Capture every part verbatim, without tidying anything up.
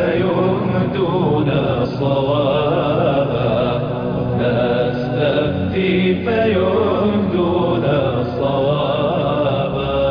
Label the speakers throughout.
Speaker 1: فيهدون صوابا نستفتي فيهدون صوابا.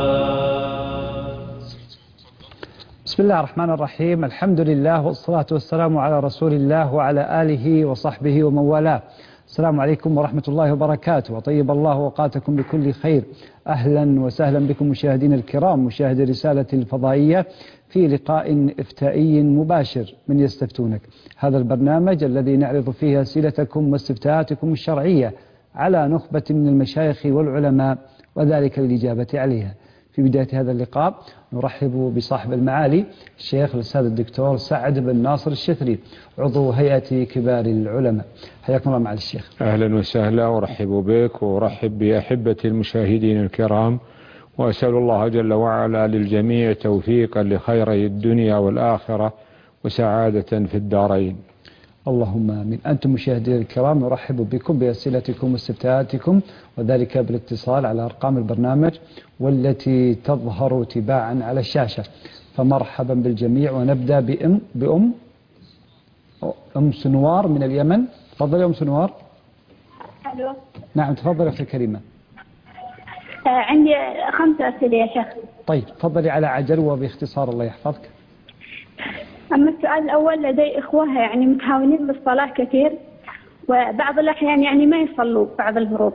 Speaker 2: بسم الله الرحمن الرحيم. الحمد لله والصلاة والسلام على رسول الله وعلى آله وصحبه ومن والاه. السلام عليكم ورحمة الله وبركاته، وطيب الله أوقاتكم بكل خير. أهلا وسهلا بكم مشاهدين الكرام، مشاهدي رسالة الفضائية في لقاء إفتائي مباشر من يستفتونك، هذا البرنامج الذي نعرض فيه أسئلتكم واستفتاءاتكم الشرعية على نخبة من المشايخ والعلماء وذلك للإجابة عليها. في بداية هذا اللقاء نرحب بصاحب المعالي الشيخ الأستاذ الدكتور سعد بن ناصر الشثري، عضو هيئة كبار العلماء. حياكم الله معالي الشيخ.
Speaker 3: أهلا وسهلا، ورحب بك ورحب بأحبة المشاهدين الكرام، وأسأل الله جل وعلا للجميع توفيقا لخيري الدنيا والآخرة وسعادة في الدارين.
Speaker 2: اللهم آمين. أنتم مشاهدين الكرام نرحب بكم بأسئلتكم واستفتاءاتكم، وذلك بالاتصال على أرقام البرنامج والتي تظهر تباعا على الشاشة. فمرحبا بالجميع، ونبدأ بأم بأم أم سنوار من اليمن. تفضلي أم سنوار.
Speaker 4: الو.
Speaker 2: نعم تفضلي أختي الكريمة.
Speaker 4: آه عندي خمسة أسئلة يا شيخ.
Speaker 2: طيب تفضلي على عجل وباختصار الله يحفظك.
Speaker 4: أما السؤال الأول، لدي إخوة يعني متهاونين بالصلاة كثير، وبعض الأحيان يعني ما يصلوا بعض الفروض،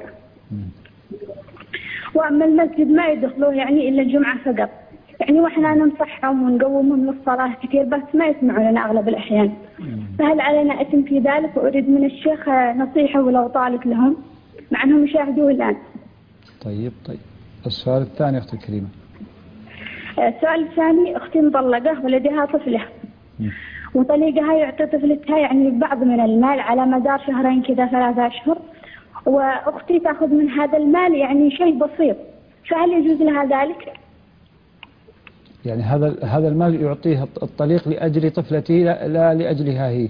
Speaker 4: وأما المسجد ما يدخلوه يعني إلا الجمعة فقط، يعني وإحنا ننصحهم ونقومهم للصلاة كثير بس ما يسمعوا لنا أغلب الأحيان. فهل علينا إثم في ذلك؟ وأريد من الشيخ نصيحة ولو طالت لهم مع أنهم يشاهدوه الآن.
Speaker 2: طيب طيب السؤال الثاني أختي الكريمة.
Speaker 4: السؤال الثاني، أختي مطلقة ولديها طفلة، وطليقها يعطي طفلتها يعني بعض من المال على مدار شهرين كذا ثلاثة أشهر، وأختي تأخذ من هذا المال يعني شيء بسيط، فهل يجوز لها ذلك؟
Speaker 2: يعني هذا هذا المال يعطيه الطليق لأجل طفلتي لا, لا لأجلها هي.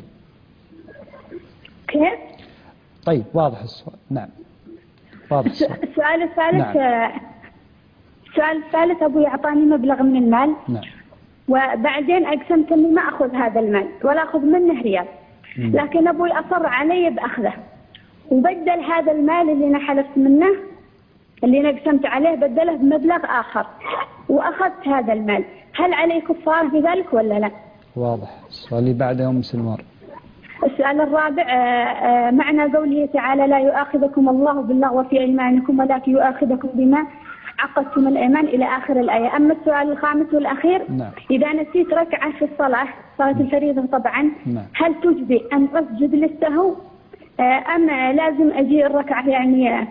Speaker 4: كيف؟
Speaker 2: طيب واضح السؤال. نعم واضح السؤال.
Speaker 4: السؤال الثالث.
Speaker 2: نعم.
Speaker 4: السؤال الثالث، أبوي أعطاني مبلغ من المال.
Speaker 2: نعم.
Speaker 4: وبعدين أقسمت أني ما أخذ هذا المال ولا أخذ منه ريال، لكن أبوي أصر علي بأخذه، وبدل هذا المال اللي أنا حلفت منه اللي أنا قسمت عليه بدله بمبلغ آخر، وأخذت هذا المال. هل علي كفارة في ذلك ولا لا؟
Speaker 2: واضح. السؤال اللي بعده أم سنوار.
Speaker 4: السؤال الرابع، معنى قوله تعالى لا يؤاخذكم الله باللغو في أيمانكم ولكن يؤاخذكم بما عقدتم الأيمان إلى آخر الآية. أما السؤال الخامس والأخير،
Speaker 2: نعم.
Speaker 4: إذا نسيت ركعة في الصلاة، صلاة الفريضة طبعا،
Speaker 2: نعم.
Speaker 4: هل تجزي أن أسجد للسهو أم لازم أجي الركعة يعني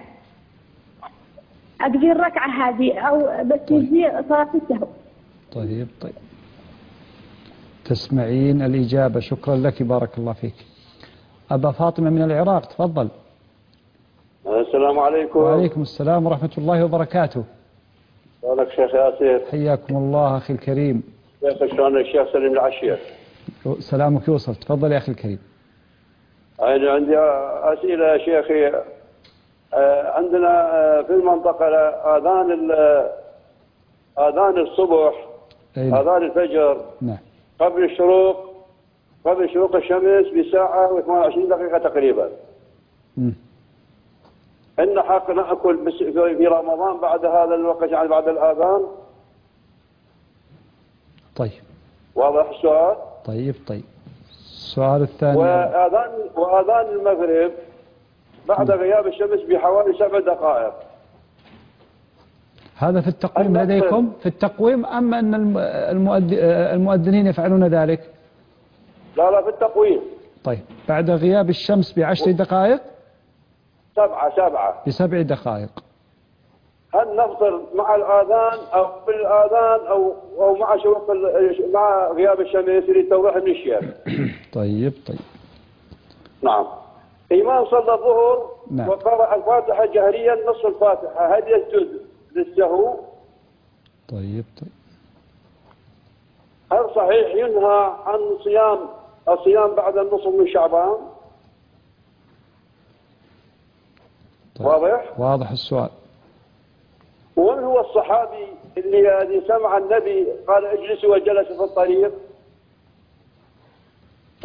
Speaker 4: أقضي الركعة هذه أو بس تجزي صلاة السهو؟
Speaker 2: طيب طيب تسمعين الإجابة. شكرا لك، بارك الله فيك. أبا فاطمة من العراق تفضل.
Speaker 5: السلام عليكم.
Speaker 2: وعليكم السلام ورحمة الله وبركاته.
Speaker 5: شلونك شيخ ياسر؟
Speaker 2: حياكم الله أخي الكريم.
Speaker 5: كيف شلون الشيخ سليم العشير؟
Speaker 2: سلامك يوصل. تفضل يا أخي الكريم.
Speaker 5: أنا عندي أسئلة يا شيخي. عندنا في المنطقة آذان آذان الصبح، آذان الفجر،
Speaker 2: نعم،
Speaker 5: قبل الشروق قبل شروق الشمس بساعة وثمان وعشرين دقيقة تقريبا.
Speaker 2: امم
Speaker 5: إن حق نأكل في رمضان بعد هذا الوقت يعني بعد الآذان؟
Speaker 2: طيب
Speaker 5: واضح السؤال؟
Speaker 2: طيب طيب السؤال الثاني.
Speaker 5: وآذان وآذان المغرب بعد غياب الشمس بحوالي سبع دقائق.
Speaker 2: هذا في التقويم لديكم؟ في التقويم أم أن المؤذنين يفعلون ذلك؟
Speaker 5: لا لا في التقويم.
Speaker 2: طيب بعد غياب الشمس بعشر دقائق؟
Speaker 5: سبعة سبعة
Speaker 2: بسبع دقائق.
Speaker 5: هل نفطر مع الآذان أو بالآذان أو أو مع شروق مع غياب الشمس اللي توضح من الشيخ؟
Speaker 2: طيب طيب.
Speaker 5: نعم. إمام صلى الظهر
Speaker 2: نعم.
Speaker 5: وقرأ الفاتحة جهريا نصف الفاتحة، هل يسجد للسهو؟
Speaker 2: طيب طيب.
Speaker 5: هل صحيح ينهى عن صيام الصيام بعد النصف من شعبان؟
Speaker 2: طيب.
Speaker 5: واضح؟
Speaker 2: واضح السؤال.
Speaker 5: ومن هو الصحابي اللي الذي سمع النبي قال اجلسوا وجلس في الطريق؟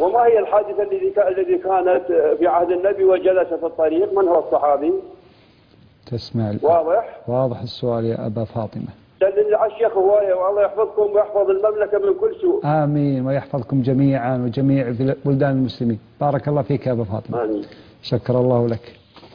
Speaker 5: وما هي الحادثة الذي الذي كانت في عهد النبي وجلس في الطريق؟ من هو الصحابي؟
Speaker 2: تسمع
Speaker 5: واضح؟
Speaker 2: واضح السؤال يا أبا فاطمة.
Speaker 5: دلل على الشيخ هواية، والله يحفظكم ويحفظ المملكة من كل سوء.
Speaker 2: آمين، ويحفظكم جميعا وجميع بلدان المسلمين. بارك الله فيك يا أبا فاطمة.
Speaker 5: آمين.
Speaker 2: شكر الله لك.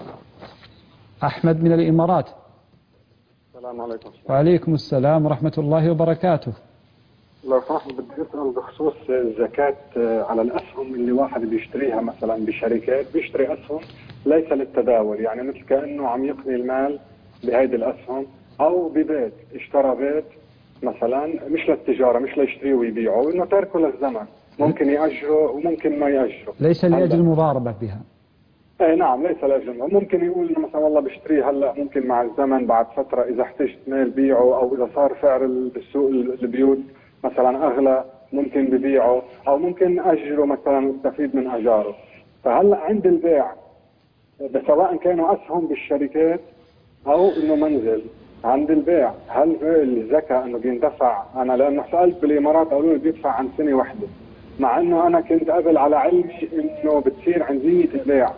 Speaker 2: أحمد من الإمارات.
Speaker 6: السلام عليكم.
Speaker 2: وعليكم السلام ورحمة الله وبركاته.
Speaker 6: لو سمحت بدي أسأل بخصوص الزكاة على الأسهم اللي واحد بيشتريها مثلا بشركات، بيشتري أسهم ليس للتداول، يعني مثل كأنه عم يقني المال بهيدي الأسهم، أو ببيت اشترى بيت مثلا مش للتجارة، مش ليشتريه ويبيعه، وإنه تركه للزمن، ممكن يأجره وممكن ما يأجره.
Speaker 2: ليس لأجل المضاربة بها.
Speaker 6: اي نعم، ليس لازم. ممكن يقول انه مثلا والله بشتريه هلا، ممكن مع الزمن بعد فتره اذا احتجت مال بيعه، او اذا صار سعر بالسوق البيوت مثلا اغلى ممكن ببيعه، او ممكن اجره مثلا استفيد من اجاره. فهلا عند البيع سواء كانوا اسهم بالشركات او انه منزل، عند البيع هل الزكاه انه بيندفع؟ انا لانه سالت بالامارات قالوا لي بيدفع عن سنه واحده، مع انه انا كنت قبل على علمي انه بتصير عند نية البيع،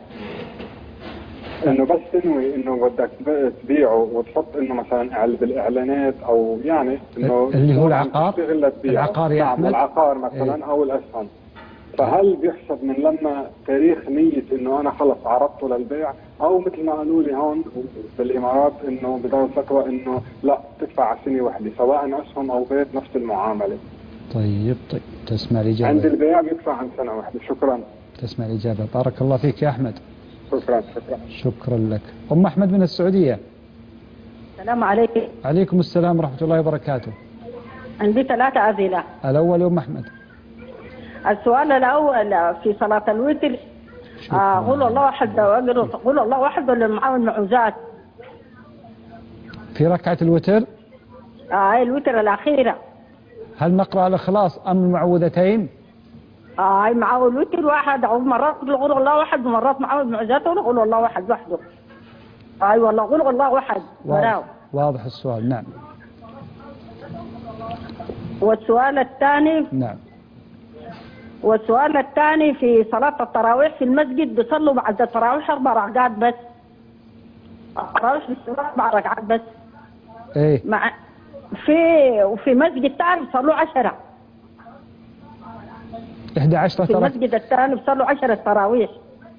Speaker 6: انه بس تنوي انه بدك تبيعه وتحط انه مثلا بالاعلانات، او يعني انه
Speaker 2: اللي هو العقار العقار يا احمد،
Speaker 6: العقار مثلا ايه؟ او الاسهم. فهل بيحسب من لما تاريخ نية انه انا خلص عرضته للبيع، او مثل ما قالوا لي هون بالامارات انه بدار الفتوى انه لا تدفع على سنه واحده سواء اسهم او بيت نفس المعامله؟
Speaker 2: طيب طيب تسمع الإجابة.
Speaker 6: عند البيع بيدفع عن سنة واحدة. شكرا.
Speaker 2: تسمع الإجابة. بارك الله فيك يا أحمد.
Speaker 6: شكرا شكرا.
Speaker 2: شكرا لك. أم أحمد من السعودية.
Speaker 7: السلام عليكم.
Speaker 2: عليكم السلام ورحمة الله وبركاته.
Speaker 7: عندي ثلاثة أسئلة.
Speaker 2: الأول يا أم أحمد.
Speaker 7: السؤال الأول في صلاة الوتر، آه قول الله أحد، قول الله أحد ولا معاه المعوذات؟
Speaker 2: في ركعة الوتر؟
Speaker 7: آه الوتر الأخيرة.
Speaker 2: هل نقرأ الإخلاص أم المعوذتين؟
Speaker 7: آه هاي معاه الوتر واحد، أو مرات قول الله أحد ومرات معاه المعوذات، ولا قول الله أحد وحده؟ أي آه والله قول الله أحد.
Speaker 2: واضح. واضح السؤال. نعم.
Speaker 7: والسؤال الثاني.
Speaker 2: نعم.
Speaker 7: والسؤال الثاني في صلاة التراويح في المسجد بيصلوا بعد التراويح أربع ركعات بس. التراويح بيصلوا أربع ركعات بس.
Speaker 2: إيه.
Speaker 7: مع في وفي مسجد ثاني بيصلوا عشرة.
Speaker 2: إحدى عشرة
Speaker 7: في المسجد الثاني بيصلوا عشرة تراويح.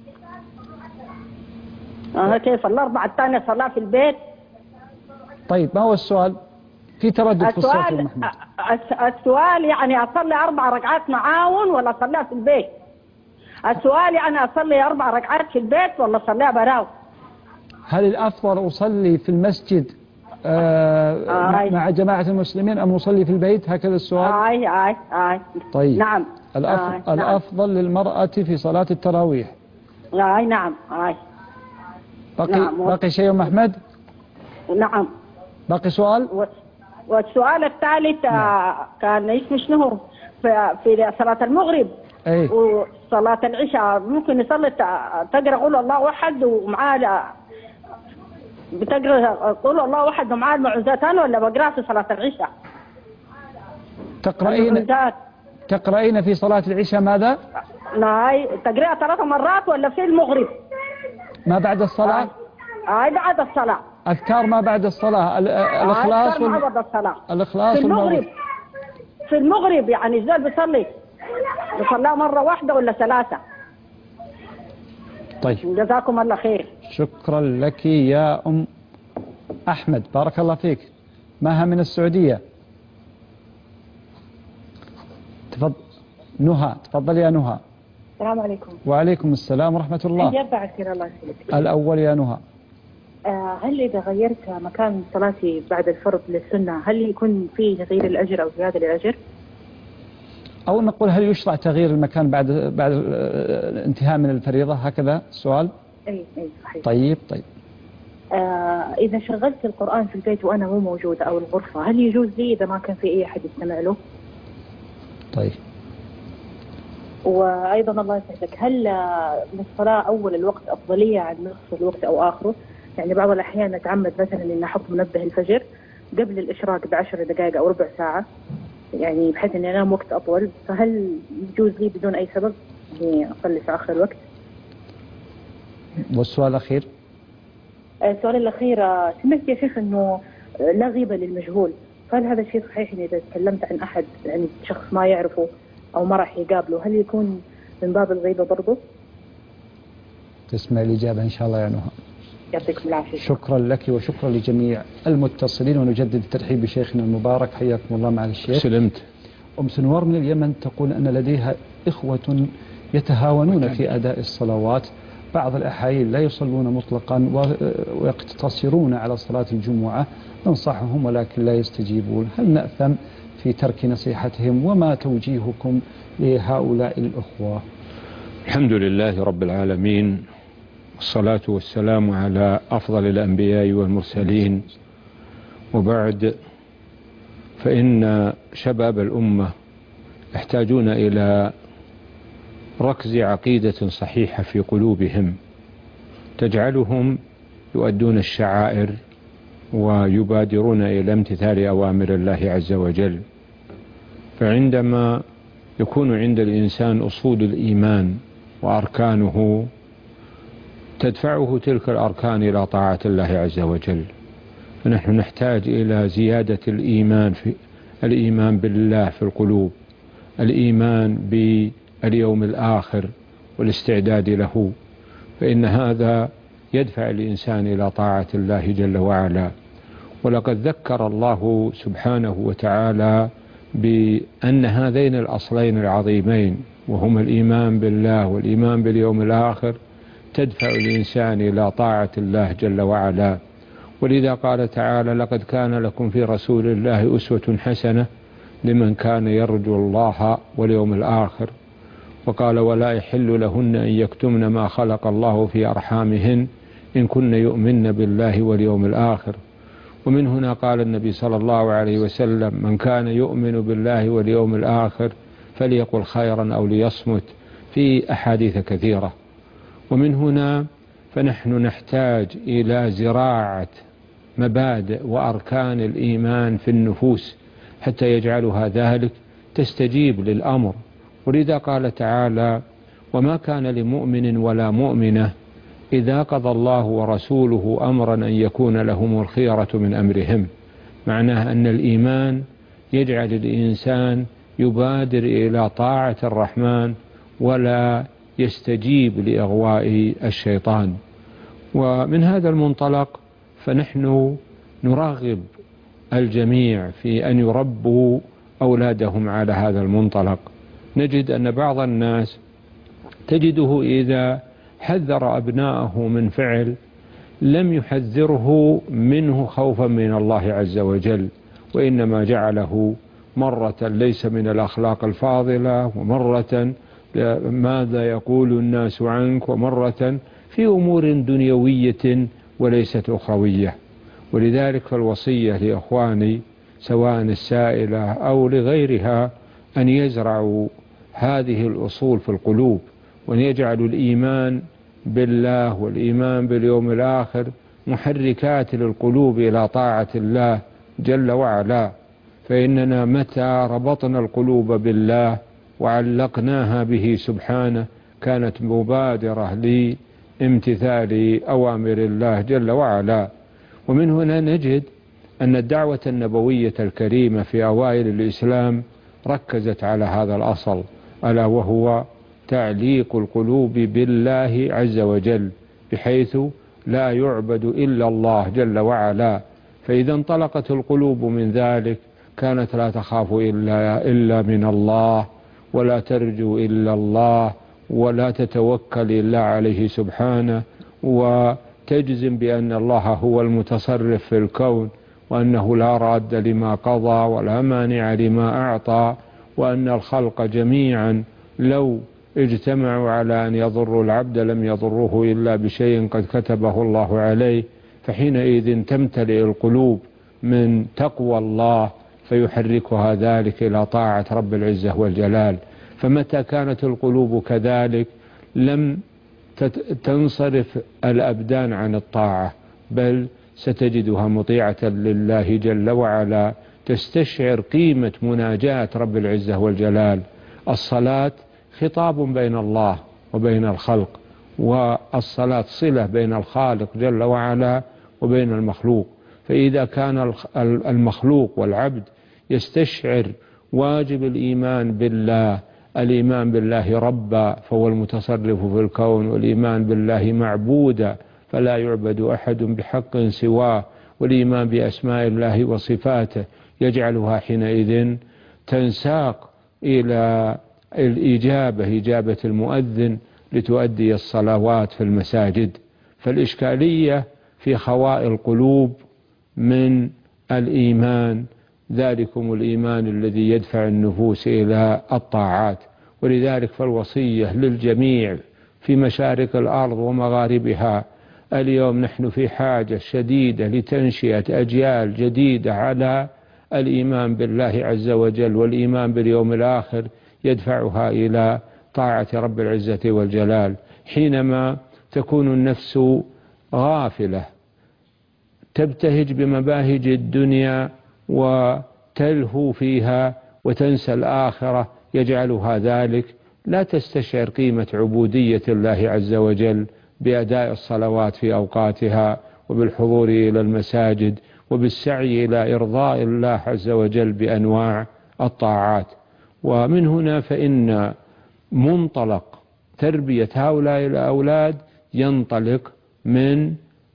Speaker 7: أنا كيف الأربعة الثانية صلاة في البيت؟
Speaker 2: طيب ما هو السؤال؟ في تردد في الصوت يا محمد.
Speaker 7: السؤال يعني أصلي أربع ركعات معاون ولا أصليها في البيت؟ السؤال يعني أصلي أربع ركعات في البيت ولا أصليها براو؟
Speaker 2: هل الأفضل أصلي في المسجد آه آه مع جماعة المسلمين أم أصلي في البيت؟ هكذا السؤال.
Speaker 7: آي آي آي.
Speaker 2: طيب.
Speaker 7: نعم.
Speaker 2: الأفضل, آي. الأفضل نعم. للمرأة في صلاة التراويح.
Speaker 7: آي نعم آي.
Speaker 2: باقي نعم. باقي شيء يا أحمد؟
Speaker 7: نعم.
Speaker 2: باقي سؤال؟
Speaker 7: و... والسؤال الثالث نعم. كان اسمه شنو في, في صلاة المغرب.
Speaker 2: أي.
Speaker 7: وصلاة العشاء ممكن يصلي تقرأ قول الله أحد ومعاه بتقرأ قول الله أحد ومعاه المعوذتان، ولا بقرأ في صلاة العشاء؟
Speaker 2: تقرأين تقرأين في صلاة العشاء ماذا؟
Speaker 7: لا تقرأ ثلاث مرات ولا في المغرب؟
Speaker 2: ما بعد الصلاة؟
Speaker 7: هاي بعد الصلاة.
Speaker 2: أذكار ما بعد الصلاة. الإخلاص
Speaker 7: وال... ما بعد الصلاة.
Speaker 2: الإخلاص
Speaker 7: في المغرب. في المغرب يعني الزول بيصلي بيصليها مرة واحدة ولا ثلاثة؟
Speaker 2: طيب.
Speaker 7: جزاكم الله خير.
Speaker 2: شكرا لك يا أم أحمد. بارك الله فيك. مها من السعودية. تفضل. نهى. تفضل يا نهى.
Speaker 8: السلام عليكم.
Speaker 2: وعليكم السلام ورحمة الله.
Speaker 8: عندي أربع أسئلة الله يسلمك.
Speaker 2: الأول يا نهى.
Speaker 8: آه هل إذا غيرت مكان صلاتي بعد الفرض للسنة هل يكون فيه تغيير الأجر أو زيادة الأجر؟
Speaker 2: أو نقول هل يشرع تغيير المكان بعد بعد الانتهاء من الفريضة؟ هكذا السؤال.
Speaker 8: أي أي صحيح.
Speaker 2: طيب طيب.
Speaker 8: آه إذا شغلت القرآن في البيت وأنا مو موجودة أو الغرفة هل يجوز لي إذا ما كان في أي أحد يستمع له؟
Speaker 2: طيب.
Speaker 8: وأيضا الله يسعدك، هل للصلاة أول الوقت أفضلية عن نصف الوقت أو آخره؟ يعني بعض الأحيان نتعمد مثلا إن أحط منبه الفجر قبل الإشراق بعشر دقائق أو ربع ساعة، يعني بحيث إني أنام وقت أطول، فهل يجوز لي بدون أي سبب؟ إني أصلي في آخر الوقت.
Speaker 2: والسؤال الأخير؟
Speaker 8: السؤال الأخير، سمعت يا شيخ إنه لا غيبة للمجهول، فهل هذا الشيء صحيح إني إذا تكلمت عن أحد يعني شخص ما يعرفه أو ما راح يقابله هل يكون من باب الغيبة برضه؟
Speaker 2: تسمع الإجابة إن شاء الله يا نهى.
Speaker 8: يعطيكم العافية.
Speaker 2: شكرا لك وشكرا لجميع المتصلين، ونجدد الترحيب بشيخنا المبارك. حياكم الله مع الشيخ.
Speaker 3: سلمت.
Speaker 2: أم سنوار من اليمن تقول أن لديها إخوة يتهاونون في أداء الصلوات، بعض الأحايين لا يصلون مطلقا ويقتصرون على صلاة الجمعة، ننصحهم ولكن لا يستجيبون، هل نأثم في ترك نصيحتهم؟ وما توجيهكم لهؤلاء الأخوة؟
Speaker 3: الحمد لله رب العالمين، والصلاة والسلام على أفضل الأنبياء والمرسلين، وبعد، فإن شباب الأمة يحتاجون إلى ركز عقيدة صحيحة في قلوبهم تجعلهم يؤدون الشعائر ويبادرون إلى امتثال أوامر الله عز وجل. فعندما يكون عند الإنسان أصول الإيمان وأركانه تدفعه تلك الأركان إلى طاعة الله عز وجل، فنحن نحتاج إلى زيادة الإيمان في الإيمان بالله في القلوب، الإيمان باليوم الآخر والاستعداد له، فإن هذا يدفع الإنسان إلى طاعة الله جل وعلا. ولقد ذكر الله سبحانه وتعالى بأن هذين الأصلين العظيمين وهما الإيمان بالله والإيمان باليوم الآخر تدفع الإنسان إلى طاعة الله جل وعلا. ولذا قال تعالى: لقد كان لكم في رسول الله أسوة حسنة لمن كان يرجو الله واليوم الآخر. وقال: ولا يحل لهن أن يكتمن ما خلق الله في أرحامهن إن كن يؤمن بالله واليوم الآخر. ومن هنا قال النبي صلى الله عليه وسلم: من كان يؤمن بالله واليوم الآخر فليقل خيرا أو ليصمت، في أحاديث كثيرة. ومن هنا فنحن نحتاج إلى زراعة مبادئ وأركان الإيمان في النفوس حتى يجعلها ذلك تستجيب للأمر. ولذا قال تعالى: وما كان لمؤمن ولا مؤمنة إذا قضى الله ورسوله أمرا أن يكون لهم الخيرة من أمرهم. معناه أن الإيمان يجعل الإنسان يبادر إلى طاعة الرحمن ولا يستجيب لإغواء الشيطان. ومن هذا المنطلق فنحن نرغب الجميع في أن يربوا أولادهم على هذا المنطلق. نجد أن بعض الناس تجده إذا حذر أبناءه من فعل لم يحذره منه خوفا من الله عز وجل، وإنما جعله مرة ليس من الأخلاق الفاضلة، ومرة ماذا يقول الناس عنك، ومرة في أمور دنيوية وليست أخروية. ولذلك فالوصية لإخواني سواء السائلة أو لغيرها أن يزرعوا هذه الأصول في القلوب، وأن يجعلوا الإيمان بالله والإيمان باليوم الآخر محركات للقلوب إلى طاعة الله جل وعلا. فإننا متى ربطنا القلوب بالله وعلقناها به سبحانه كانت مبادرة لامتثال أوامر الله جل وعلا. ومن هنا نجد أن الدعوة النبوية الكريمة في أوائل الإسلام ركزت على هذا الأصل، ألا وهو تعليق القلوب بالله عز وجل، بحيث لا يعبد إلا الله جل وعلا. فإذا انطلقت القلوب من ذلك كانت لا تخاف إلا, إلا من الله، ولا ترجو إلا الله، ولا تتوكل إلا عليه سبحانه، وتجزم بأن الله هو المتصرف في الكون، وأنه لا راد لما قضى ولا مانع لما أعطى، وأن الخلق جميعا لو اجتمعوا على أن يضروا العبد لم يضروه إلا بشيء قد كتبه الله عليه. فحينئذ تمتلئ القلوب من تقوى الله فيحركها ذلك إلى طاعة رب العزة والجلال. فمتى كانت القلوب كذلك لم تنصرف الأبدان عن الطاعة، بل ستجدها مطيعة لله جل وعلا، تستشعر قيمة مناجاة رب العزة والجلال. الصلاة خطاب بين الله وبين الخلق، والصلاة صلة بين الخالق جل وعلا وبين المخلوق. فإذا كان المخلوق والعبد يستشعر واجب الإيمان بالله، الإيمان بالله ربا فهو المتصرف في الكون، والإيمان بالله معبودا فلا يعبد أحد بحق سواه، والإيمان بأسماء الله وصفاته، يجعلها حينئذ تنساق إلى الإجابة، إجابة المؤذن لتؤدي الصلوات في المساجد. فالإشكالية في خواء القلوب من الإيمان، ذلكم الإيمان الذي يدفع النفوس إلى الطاعات. ولذلك فالوصية للجميع في مشارق الأرض ومغاربها. اليوم نحن في حاجة شديدة لتنشئة أجيال جديدة على الإيمان بالله عز وجل، والإيمان باليوم الآخر يدفعها إلى طاعة رب العزة والجلال. حينما تكون النفس غافلة تبتهج بمباهج الدنيا وتلهو فيها وتنسى الآخرة، يجعلها ذلك لا تستشعر قيمة عبودية الله عز وجل بأداء الصلوات في أوقاتها، وبالحضور إلى المساجد، وبالسعي إلى إرضاء الله عز وجل بأنواع الطاعات. ومن هنا فإن منطلق تربية هؤلاء الأولاد ينطلق من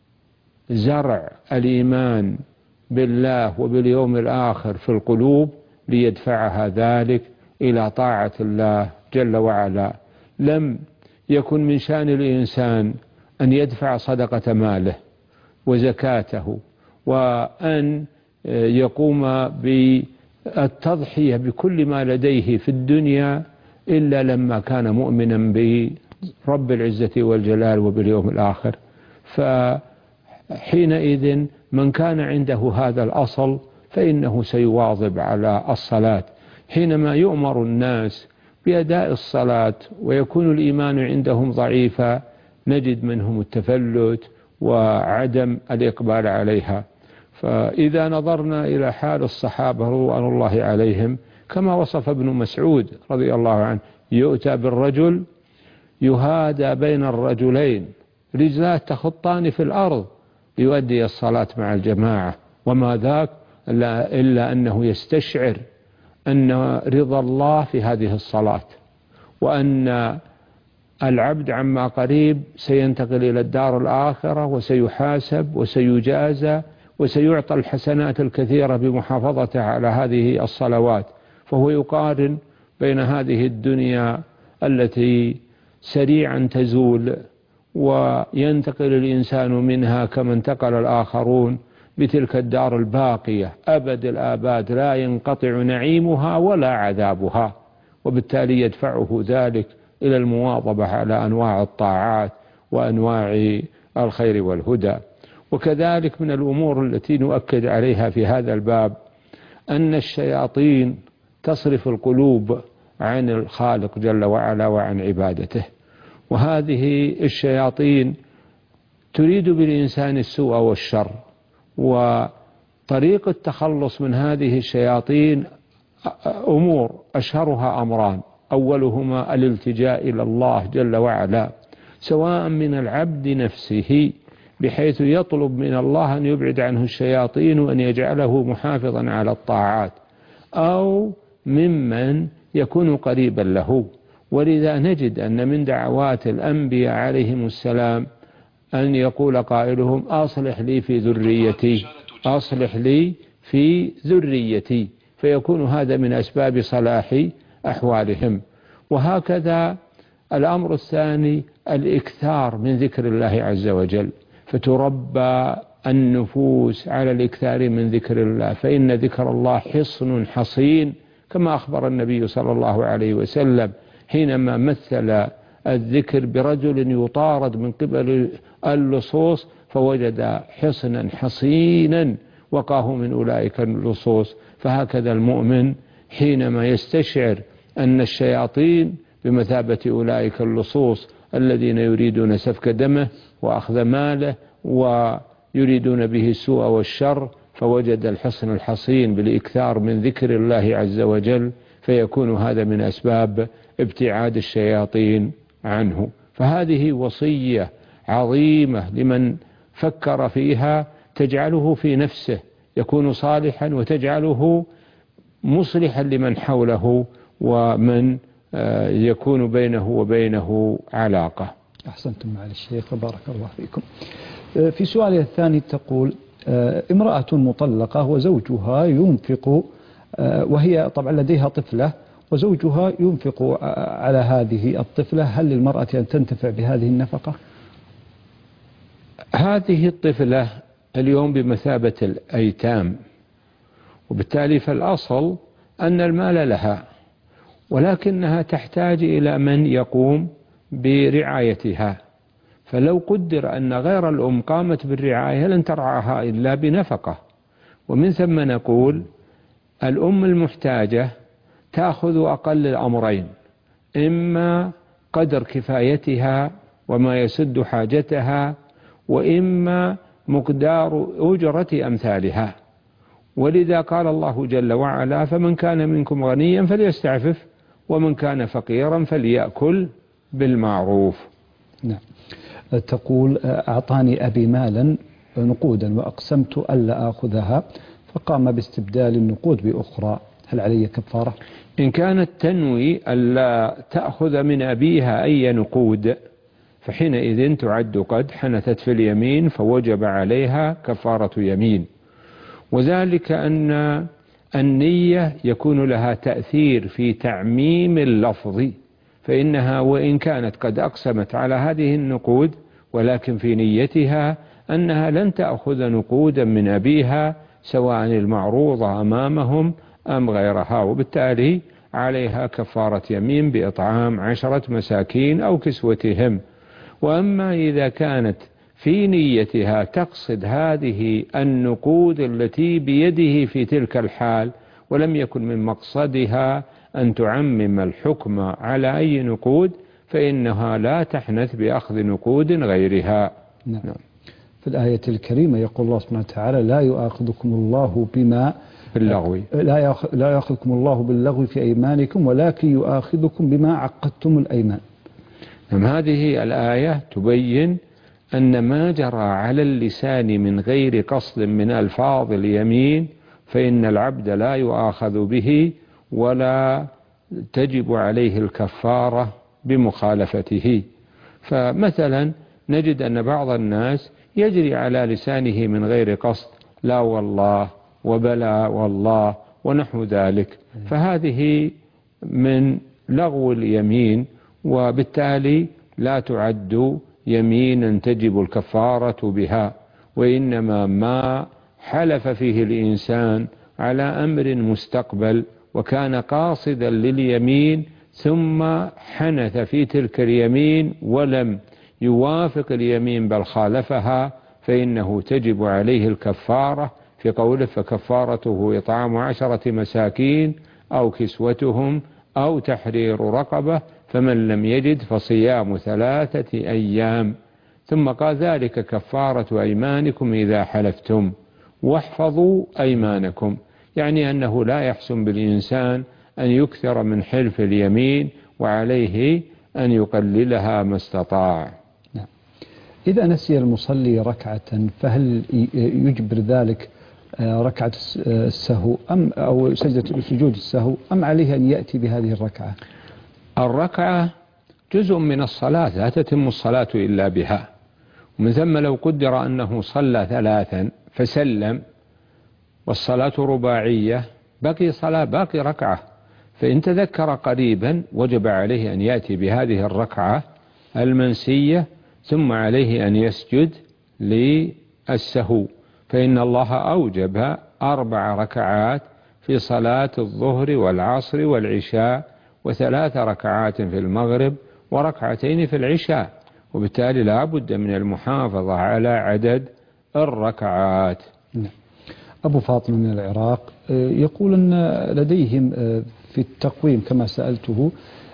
Speaker 3: زرع الإيمان بالله وباليوم الآخر في القلوب، ليدفعها ذلك إلى طاعة الله جل وعلا. لم يكن من شأن الإنسان أن يدفع صدقة ماله وزكاته وأن يقوم بالتضحية بكل ما لديه في الدنيا إلا لما كان مؤمنا برب العزة والجلال وباليوم الآخر. فحينئذ من كان عنده هذا الأصل فإنه سيواظب على الصلاة. حينما يؤمر الناس بأداء الصلاة ويكون الإيمان عندهم ضعيفا نجد منهم التفلت وعدم الإقبال عليها. فإذا نظرنا إلى حال الصحابة رضوان الله عليهم كما وصف ابن مسعود رضي الله عنه، يؤتى بالرجل يهادى بين الرجلين رجلاه تخطان في الأرض ليؤدي الصلاة مع الجماعة، وما ذاك إلا أنه يستشعر أن رضا الله في هذه الصلاة، وأن العبد عما قريب سينتقل إلى الدار الآخرة وسيحاسب وسيجازى وسيعطى الحسنات الكثيرة بمحافظته على هذه الصلوات. فهو يقارن بين هذه الدنيا التي سريعا تزول وينتقل الإنسان منها كما انتقل الآخرون بتلك الدار الباقية أبد الآباد لا ينقطع نعيمها ولا عذابها، وبالتالي يدفعه ذلك إلى المواظبة على أنواع الطاعات وأنواع الخير والهدى. وكذلك من الأمور التي نؤكد عليها في هذا الباب أن الشياطين تصرف القلوب عن الخالق جل وعلا وعن عبادته، وهذه الشياطين تريد بالإنسان السوء والشر. وطريق التخلص من هذه الشياطين أمور أشهرها أمران، أولهما الالتجاء إلى الله جل وعلا، سواء من العبد نفسه بحيث يطلب من الله أن يبعد عنه الشياطين وأن يجعله محافظا على الطاعات، أو ممن يكون قريبا له. ولذا نجد أن من دعوات الأنبياء عليهم السلام أن يقول قائلهم أصلح لي في ذريتي، أصلح لي في ذريتي، فيكون هذا من أسباب صلاح أحوالهم. وهكذا الأمر الثاني الإكثار من ذكر الله عز وجل، فتربى النفوس على الإكثار من ذكر الله، فإن ذكر الله حصن حصين كما أخبر النبي صلى الله عليه وسلم حينما مثل الذكر برجل يطارد من قبل اللصوص فوجد حصنا حصينا وقاه من أولئك اللصوص. فهكذا المؤمن حينما يستشعر أن الشياطين بمثابة أولئك اللصوص الذين يريدون سفك دمه وأخذ ماله ويريدون به السوء والشر، فوجد الحصن الحصين بالإكثار من ذكر الله عز وجل، فيكون هذا من أسباب ابتعاد الشياطين عنه. فهذه وصية عظيمة لمن فكر فيها، تجعله في نفسه يكون صالحا وتجعله مصلحا لمن حوله ومن يكون بينه وبينه علاقة.
Speaker 2: أحسنتم معالي الشيخ بارك الله فيكم. في سؤالي الثاني تقول: امرأة مطلقة وزوجها ينفق، وهي طبعا لديها طفلة وزوجها ينفق على هذه الطفلة، هل للمرأة أن تنتفع بهذه النفقة؟
Speaker 3: هذه الطفلة اليوم بمثابة الأيتام، وبالتالي فالأصل أن المال لها، ولكنها تحتاج إلى من يقوم برعايتها. فلو قدر أن غير الأم قامت بالرعاية لن ترعاها إلا بنفقة. ومن ثم نقول الأم المحتاجة تأخذ أقل الأمرين، إما قدر كفايتها وما يسد حاجتها، وإما مقدار أجرة أمثالها. ولذا قال الله جل وعلا: فمن كان منكم غنيا فليستعفف ومن كان فقيرا فليأكل بالمعروف.
Speaker 2: نعم. تقول: أعطاني أبي مالا نقودا وأقسمت ألا آخذها، فقام باستبدال النقود بأخرى، هل علي كفارة؟
Speaker 3: إن كانت تنوي ألا تأخذ من أبيها أي نقود فحينئذ تعد قد حنثت في اليمين، فوجب عليها كفارة يمين. وذلك أن النية يكون لها تأثير في تعميم اللفظ، فإنها وإن كانت قد أقسمت على هذه النقود ولكن في نيتها أنها لن تأخذ نقودا من أبيها سواء المعروضة أمامهم أم غيرها، وبالتالي عليها كفارة يمين بإطعام عشرة مساكين أو كسوتهم. وأما إذا كانت في نيتها تقصد هذه النقود التي بيده في تلك الحال، ولم يكن من مقصدها أن تعمم الحكم على أي نقود، فإنها لا تحنث بأخذ نقود غيرها.
Speaker 2: نعم. في الآية الكريمة يقول الله سبحانه وتعالى: لا يؤاخذكم الله بما
Speaker 3: باللغو
Speaker 2: لا لا يؤاخذكم الله باللغو في أيمانكم ولكن يؤاخذكم بما عقدتم الأيمان.
Speaker 3: نعم. هذه الآية تبين أن ما جرى على اللسان من غير قصد من ألفاظ اليمين فإن العبد لا يؤاخذ به ولا تجب عليه الكفارة بمخالفته. فمثلا نجد أن بعض الناس يجري على لسانه من غير قصد لا والله وبلا والله ونحو ذلك، فهذه من لغو اليمين، وبالتالي لا تعد يمينا تجب الكفارة بها. وإنما ما حلف فيه الإنسان على أمر مستقبل وكان قاصدا لليمين ثم حنث في تلك اليمين ولم يوافق اليمين بل خالفها، فإنه تجب عليه الكفارة في قوله: فكفارته إطعام عشرة مساكين أو كسوتهم أو تحرير رقبة، فمن لم يجد فصيام ثلاثة أيام. ثم قال: ذلك كفارة أيمانكم إذا حلفتم واحفظوا أيمانكم، يعني أنه لا يحسن بالإنسان أن يكثر من حلف اليمين، وعليه أن يقللها ما استطاع.
Speaker 2: نعم. إذا نسي المصلي ركعة فهل يجبر ذلك ركعة السهو أم أو سجدة سجود السهو، أم عليه أن يأتي بهذه الركعة؟
Speaker 3: الركعة جزء من الصلاة، لا تتم الصلاة إلا بها. ومن ثم لو قدر أنه صلى ثلاثا فسلم والصلاة رباعية باقي صلاة باقي ركعة، فإن تذكر قريبا وجب عليه أن يأتي بهذه الركعة المنسية، ثم عليه أن يسجد للسهو، فإن الله أوجب أربع ركعات في صلاة الظهر والعصر والعشاء، وثلاث ركعات في المغرب وركعتين في العشاء، وبالتالي لا بد من المحافظة على عدد الركعات.
Speaker 2: أبو فاطمة من العراق يقول أن لديهم في التقويم كما سألته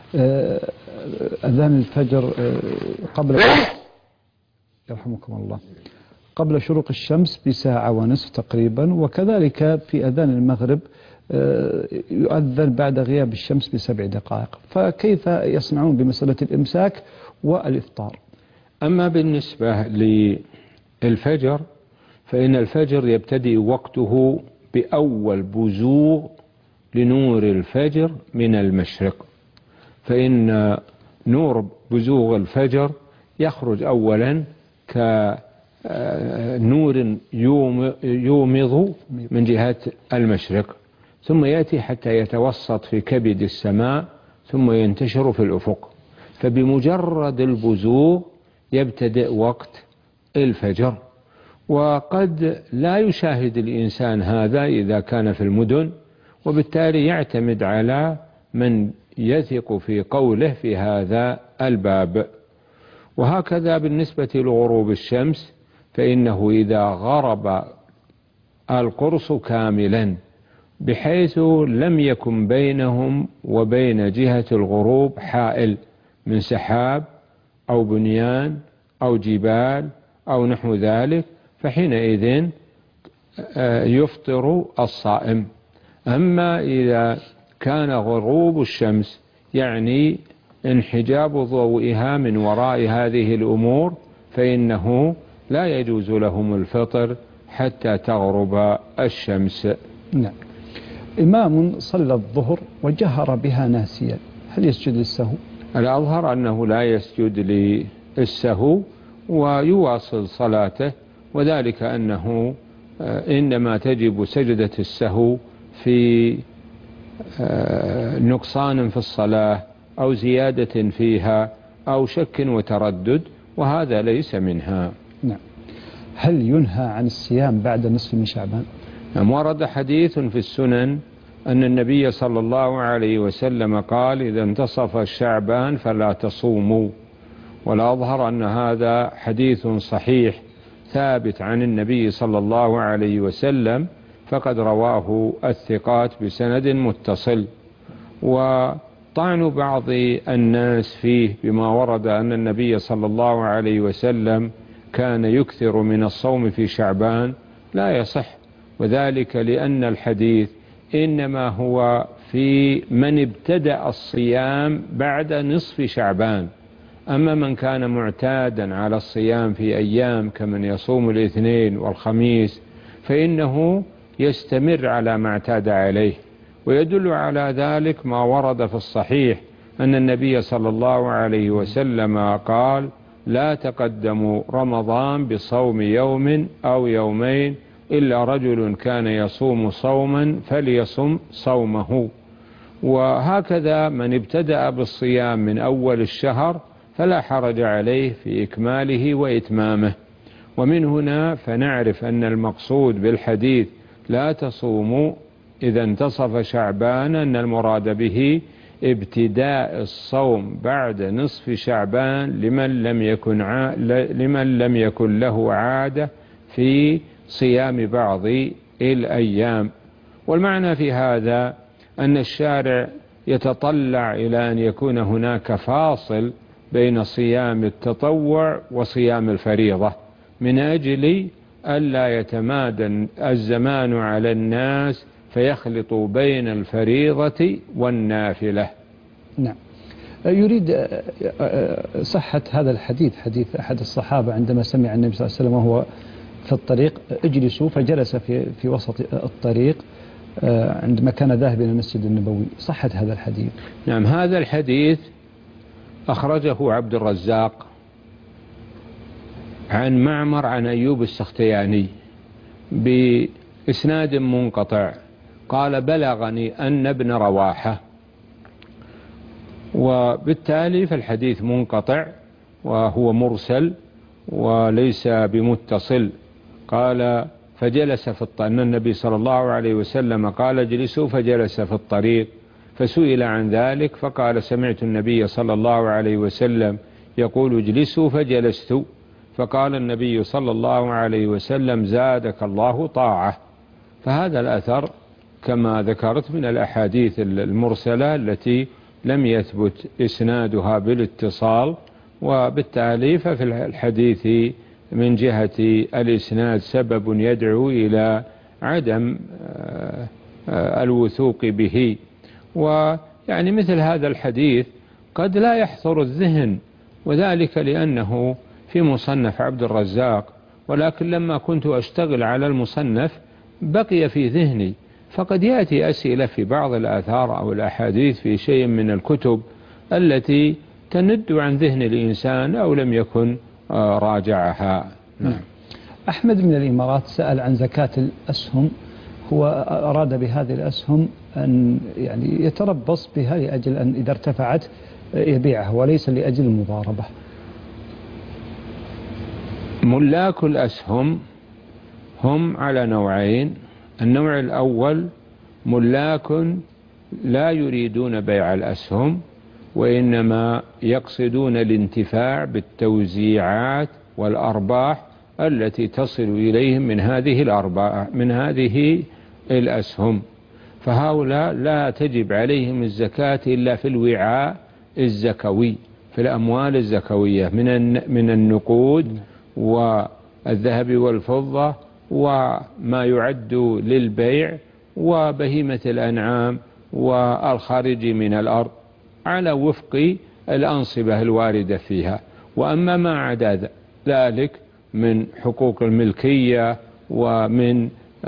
Speaker 2: أذان الفجر قبل يرحمكم الله قبل شروق الشمس بساعة ونصف تقريبا، وكذلك في أذان المغرب يؤذن بعد غياب الشمس بسبع دقائق، فكيف يصنعون بمسألة الإمساك والإفطار؟
Speaker 3: أما بالنسبة للفجر فإن الفجر يبتدئ وقته بأول بزوغ لنور الفجر من المشرق، فإن نور بزوغ الفجر يخرج أولا كنور يومض من جهة المشرق، ثم يأتي حتى يتوسط في كبد السماء ثم ينتشر في الأفق، فبمجرد البزوغ يبتدئ وقت الفجر. وقد لا يشاهد الإنسان هذا إذا كان في المدن، وبالتالي يعتمد على من يثق في قوله في هذا الباب. وهكذا بالنسبة لغروب الشمس فإنه إذا غرب القرص كاملا بحيث لم يكن بينهم وبين جهة الغروب حائل من سحاب أو بنيان أو جبال أو نحو ذلك، فحينئذ يفطر الصائم. أما إذا كان غروب الشمس يعني انحجاب ضوئها من وراء هذه الأمور فإنه لا يجوز لهم الفطر حتى تغرب الشمس.
Speaker 2: نعم. إمام صلى الظهر وجهر بها ناسيا، هل يسجد للسهو؟
Speaker 3: الأظهر أنه لا يسجد للسهو ويواصل صلاته، وذلك أنه إنما تجب سجدة السهو في نقصان في الصلاة أو زيادة فيها أو شك وتردد، وهذا ليس منها.
Speaker 2: نعم. هل ينهى عن الصيام بعد نصف من شعبان؟
Speaker 3: نعم، ورد حديث في السنن أن النبي صلى الله عليه وسلم قال إذا انتصف الشعبان فلا تصوموا، والأظهر أن هذا حديث صحيح ثابت عن النبي صلى الله عليه وسلم، فقد رواه الثقات بسند متصل. وطعن بعض الناس فيه بما ورد أن النبي صلى الله عليه وسلم كان يكثر من الصوم في شعبان لا يصح، وذلك لأن الحديث إنما هو في من ابتدأ الصيام بعد نصف شعبان. أما من كان معتادا على الصيام في أيام كمن يصوم الاثنين والخميس فإنه يستمر على ما اعتاد عليه. ويدل على ذلك ما ورد في الصحيح أن النبي صلى الله عليه وسلم قال لا تقدموا رمضان بصوم يوم أو يومين إلا رجل كان يصوم صوما فليصم صومه. وهكذا من ابتدأ بالصيام من أول الشهر فلا حرج عليه في إكماله وإتمامه. ومن هنا فنعرف أن المقصود بالحديث لا تصوموا إذا انتصف شعبان أن المراد به ابتداء الصوم بعد نصف شعبان لمن لم يكن ع... لمن لم يكن له عادة في صيام بعض الأيام. والمعنى في هذا أن الشارع يتطلع إلى أن يكون هناك فاصل بين صيام التطوع وصيام الفريضة من أجل ألا يتمادى الزمان على الناس فيخلطوا بين الفريضة والنافلة.
Speaker 2: نعم. يريد صحة هذا الحديث، حديث أحد الصحابة عندما سمع النبي صلى الله عليه وسلم وهو في الطريق اجلسوا، فجلس في في وسط الطريق عندما كان ذاهب إلى المسجد النبوي. صحة هذا الحديث؟
Speaker 3: نعم، هذا الحديث أخرجه عبد الرزاق عن معمر عن أيوب السختياني بإسناد منقطع، قال بلغني أن ابن رواحة، وبالتالي فالحديث منقطع وهو مرسل وليس بمتصل. قال فجلس في الطريق، أن النبي صلى الله عليه وسلم قال اجلسوا فجلس في الطريق، فسئل عن ذلك فقال سمعت النبي صلى الله عليه وسلم يقول اجلسوا فجلست، فقال النبي صلى الله عليه وسلم زادك الله طاعة. فهذا الأثر كما ذكرت من الأحاديث المرسلة التي لم يثبت إسنادها بالاتصال، وبالتالي ففي الحديث من جهة الإسناد سبب يدعو إلى عدم الوثوق به. ويعني مثل هذا الحديث قد لا يحضر الذهن، وذلك لأنه في مصنف عبد الرزاق، ولكن لما كنت أشتغل على المصنف بقي في ذهني، فقد يأتي أسئلة في بعض الآثار أو الأحاديث في شيء من الكتب التي تند عن ذهن الإنسان أو لم يكن راجعها.
Speaker 2: نعم. أحمد من الإمارات سأل عن زكاة الأسهم، هو أراد بهذه الأسهم أن يعني يتربص بها لأجل أن إذا ارتفعت يبيعها وليس لأجل المضاربة.
Speaker 3: ملاك الأسهم هم على نوعين. النوع الأول ملاك لا يريدون بيع الأسهم، وإنما يقصدون الانتفاع بالتوزيعات والأرباح التي تصل إليهم من هذه الأرباح من هذه الأسهم، فهؤلاء لا تجب عليهم الزكاة إلا في الوعاء الزكوي، في الأموال الزكوية من من النقود والذهب والفضة وما يعد للبيع وبهيمة الأنعام والخارج من الأرض على وفق الأنصبة الواردة فيها. وأما ما عدا ذلك من حقوق الملكية ومن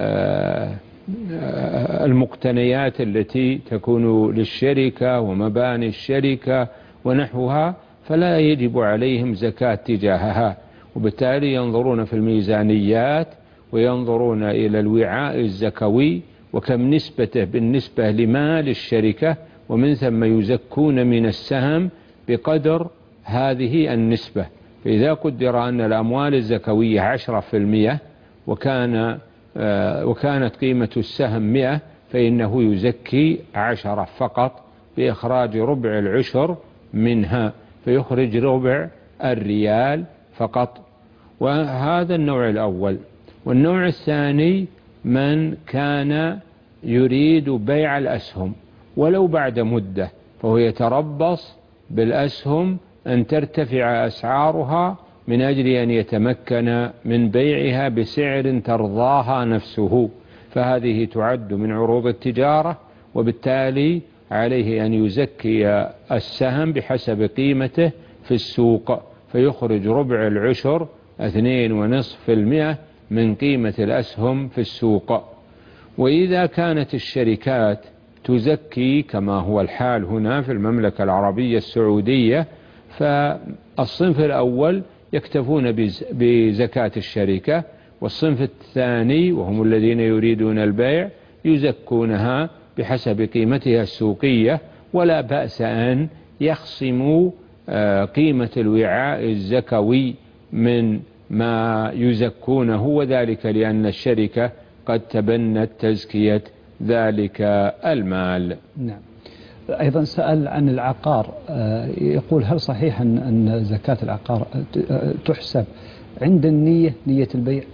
Speaker 3: المقتنيات التي تكون للشركة ومباني الشركة ونحوها فلا يجب عليهم زكاة تجاهها، وبالتالي ينظرون في الميزانيات وينظرون إلى الوعاء الزكوي وكم نسبته بالنسبة لمال الشركة، ومن ثم يزكون من السهم بقدر هذه النسبة. فإذا قدر أن الأموال الزكوية عشرة في المئة وكان وكانت قيمة السهم مئة فإنه يزكي عشرة فقط بإخراج ربع العشر منها، فيخرج ربع الريال فقط. وهذا النوع الأول. والنوع الثاني من كان يريد بيع الأسهم ولو بعد مدة، فهو يتربص بالأسهم أن ترتفع أسعارها من أجل أن يتمكن من بيعها بسعر ترضاها نفسه، فهذه تعد من عروض التجارة، وبالتالي عليه أن يزكي السهم بحسب قيمته في السوق، فيخرج ربع العشر اثنين ونصف في المئة من قيمة الأسهم في السوق. وإذا كانت الشركات تزكي كما هو الحال هنا في المملكة العربية السعودية، فالصنف الأول يكتفون بزكاة الشركة، والصنف الثاني وهم الذين يريدون البيع يزكونها بحسب قيمتها السوقية، ولا بأس أن يخصموا قيمة الوعاء الزكوي من ما يزكونه، وذلك لأن الشركة قد تبنت تزكية ذلك المال.
Speaker 2: نعم. أيضا سأل عن العقار، يقول هل صحيح أن زكاة العقار تحسب عند النية نية البيع؟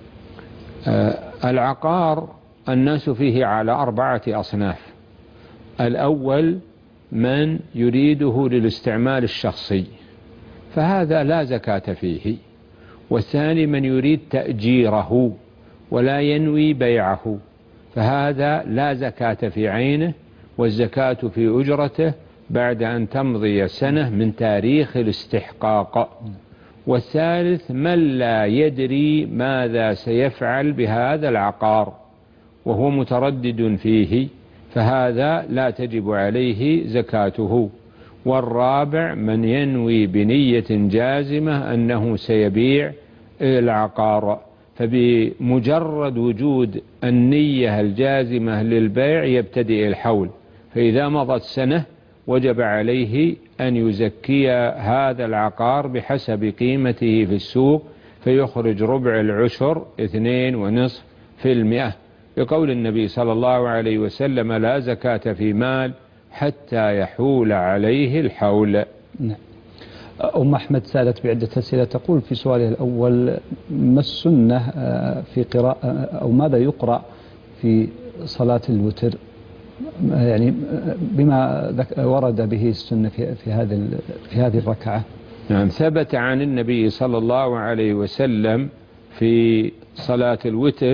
Speaker 3: العقار الناس فيه على أربعة أصناف. الأول من يريده للاستعمال الشخصي فهذا لا زكاة فيه، والثاني من يريد تأجيره ولا ينوي بيعه فهذا لا زكاة في عينه، والزكاة في أجرته بعد أن تمضي سنة من تاريخ الاستحقاق. والثالث من لا يدري ماذا سيفعل بهذا العقار وهو متردد فيه فهذا لا تجب عليه زكاته. والرابع من ينوي بنية جازمة أنه سيبيع العقار، فبمجرد وجود النية الجازمة للبيع يبتدئ الحول، فإذا مضت سنة وجب عليه أن يزكي هذا العقار بحسب قيمته في السوق، فيخرج ربع العشر اثنين ونصف في المئة، بقول النبي صلى الله عليه وسلم لا زكاة في مال حتى يحول عليه الحول.
Speaker 2: نعم. أم أحمد سألت بعدة أسئلة، تقول في سؤالها الأول ما السنة في قراءة أو ماذا يقرأ في صلاة الوتر، يعني بما ورد به السنة في في هذه في هذه الركعة.
Speaker 3: نعم، ثبت عن النبي صلى الله عليه وسلم في صلاة الوتر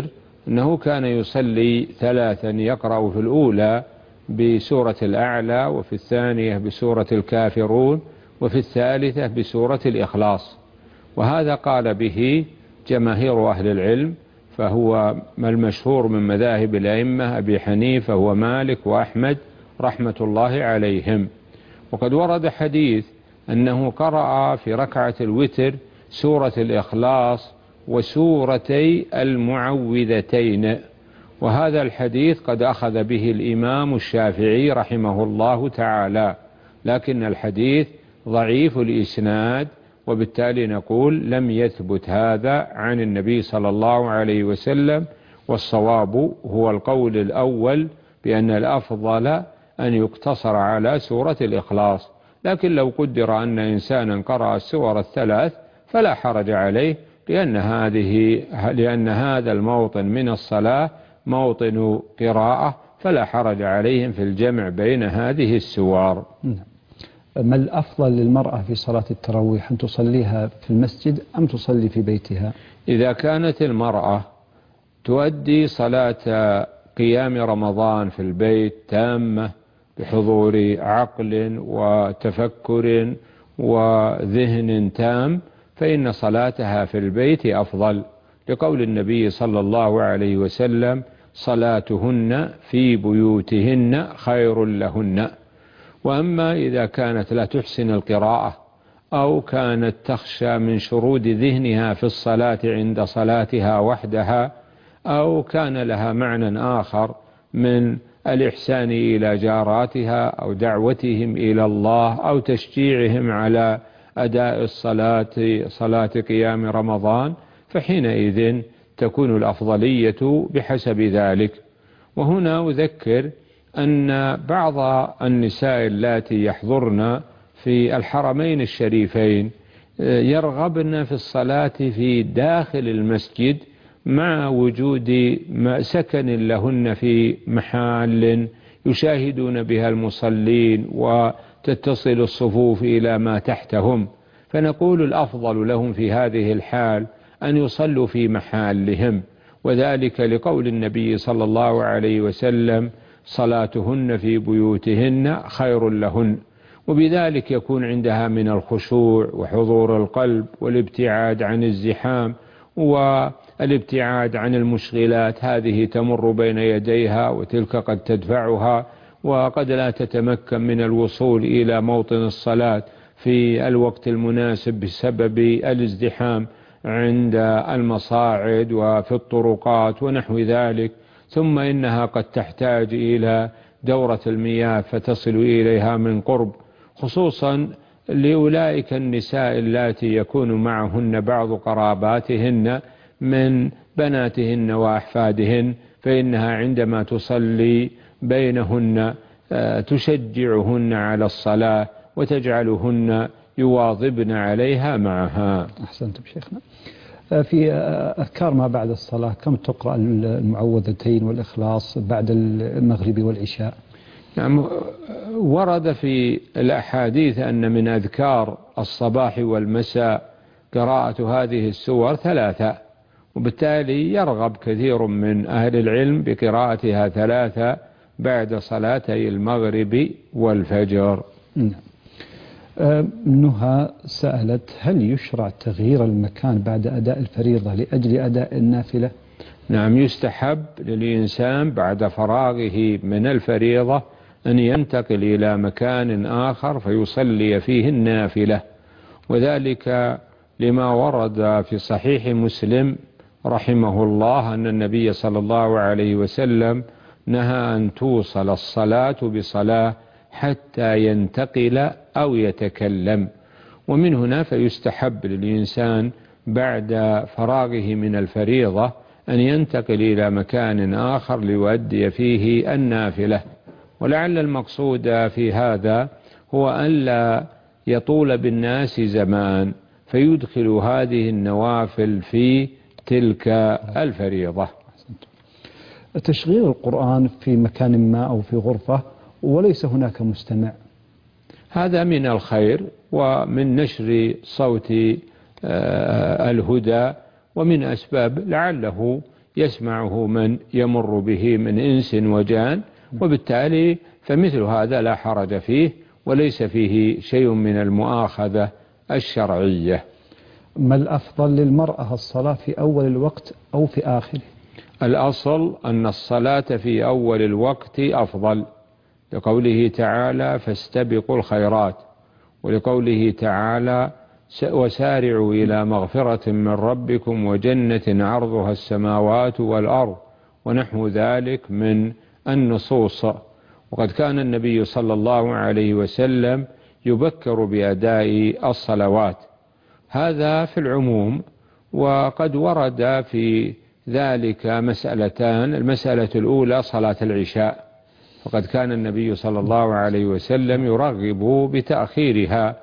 Speaker 3: أنه كان يصلي ثلاثا، يقرأ في الأولى بسورة الأعلى، وفي الثانية بسورة الكافرون، وفي الثالثة بسورة الإخلاص. وهذا قال به جماهير أهل العلم، فهو المشهور من مذاهب الأئمة أبي حنيفة ومالك وأحمد رحمة الله عليهم. وقد ورد حديث أنه قرأ في ركعة الوتر سورة الإخلاص وسورتي المعوذتين، وهذا الحديث قد أخذ به الإمام الشافعي رحمه الله تعالى، لكن الحديث ضعيف الإسناد، وبالتالي نقول لم يثبت هذا عن النبي صلى الله عليه وسلم. والصواب هو القول الأول بأن الأفضل أن يقتصر على سورة الإخلاص، لكن لو قدر أن إنسانا قرأ السور الثلاث فلا حرج عليه، لأن هذه لأن هذا الموطن من الصلاة موطن قراءة، فلا حرج عليهم في الجمع بين هذه السور.
Speaker 2: ما الأفضل للمرأة في صلاة التراويح، أن تصليها في المسجد أم تصلي في بيتها؟
Speaker 3: إذا كانت المرأة تؤدي صلاة قيام رمضان في البيت تامة بحضور عقل وتفكر وذهن تام، فإن صلاتها في البيت أفضل، لقول النبي صلى الله عليه وسلم: صلاتهن في بيوتهن خير لهن. وأما إذا كانت لا تحسن القراءة أو كانت تخشى من شرود ذهنها في الصلاة عند صلاتها وحدها، أو كان لها معنى آخر من الإحسان إلى جاراتها أو دعوتهم إلى الله أو تشجيعهم على أداء الصلاة صلاة قيام رمضان، فحينئذ تكون الأفضلية بحسب ذلك. وهنا أذكر أن بعض النساء اللاتي يحضرن في الحرمين الشريفين يرغبن في الصلاة في داخل المسجد مع وجود سكن لهن في محال يشاهدون بها المصلين وتتصل الصفوف إلى ما تحتهم، فنقول الأفضل لهم في هذه الحال أن يصلوا في محلهم، وذلك لقول النبي صلى الله عليه وسلم: صلاتهن في بيوتهن خير لهن. وبذلك يكون عندها من الخشوع وحضور القلب والابتعاد عن الزحام والابتعاد عن المشغلات، هذه تمر بين يديها وتلك قد تدفعها، وقد لا تتمكن من الوصول إلى موطن الصلاة في الوقت المناسب بسبب الازدحام عند المصاعد وفي الطرقات ونحو ذلك. ثم إنها قد تحتاج إلى دورة المياه فتصل إليها من قرب، خصوصا لأولئك النساء اللاتي يكون معهن بعض قراباتهن من بناتهن وأحفادهن، فإنها عندما تصلي بينهن تشجعهن على الصلاة وتجعلهن يواظبن عليها معها.
Speaker 2: أحسنتم شيخنا. في أذكار ما بعد الصلاة كم تقرأ المعوذتين والإخلاص بعد المغرب والعشاء؟
Speaker 3: نعم، ورد في الأحاديث أن من أذكار الصباح والمساء قراءة هذه السور ثلاثة، وبالتالي يرغب كثير من أهل العلم بقراءتها ثلاثة بعد صلاتي المغرب والفجر.
Speaker 2: نعم. نهى سألت: هل يشرع تغيير المكان بعد أداء الفريضة لأجل أداء النافلة؟
Speaker 3: نعم، يستحب للإنسان بعد فراغه من الفريضة أن ينتقل إلى مكان آخر فيصلي فيه النافلة، وذلك لما ورد في صحيح مسلم رحمه الله أن النبي صلى الله عليه وسلم نهى أن توصل الصلاة بصلاة حتى ينتقل أو يتكلم. ومن هنا فيستحب للإنسان بعد فراغه من الفريضة أن ينتقل إلى مكان آخر ليؤدي فيه النافلة. ولعل المقصود في هذا هو أن لا يطول بالناس زمان فيدخل هذه النوافل في تلك الفريضة.
Speaker 2: تشغيل القرآن في مكان ما أو في غرفة وليس هناك مستمع،
Speaker 3: هذا من الخير ومن نشر صوت الهدى، ومن أسباب لعله يسمعه من يمر به من إنس وجان، وبالتالي فمثل هذا لا حرج فيه وليس فيه شيء من المؤاخذة الشرعية.
Speaker 2: ما الأفضل للمرأة، الصلاة في أول الوقت أو في آخره؟
Speaker 3: الأصل أن الصلاة في أول الوقت أفضل، لقوله تعالى فاستبقوا الخيرات، ولقوله تعالى وسارعوا إلى مغفرة من ربكم وجنة عرضها السماوات والأرض ونحو ذلك من النصوص. وقد كان النبي صلى الله عليه وسلم يبكر بأداء الصلوات، هذا في العموم. وقد ورد في ذلك مسألتان، المسألة الأولى صلاة العشاء، وقد كان النبي صلى الله عليه وسلم يرغب بتأخيرها،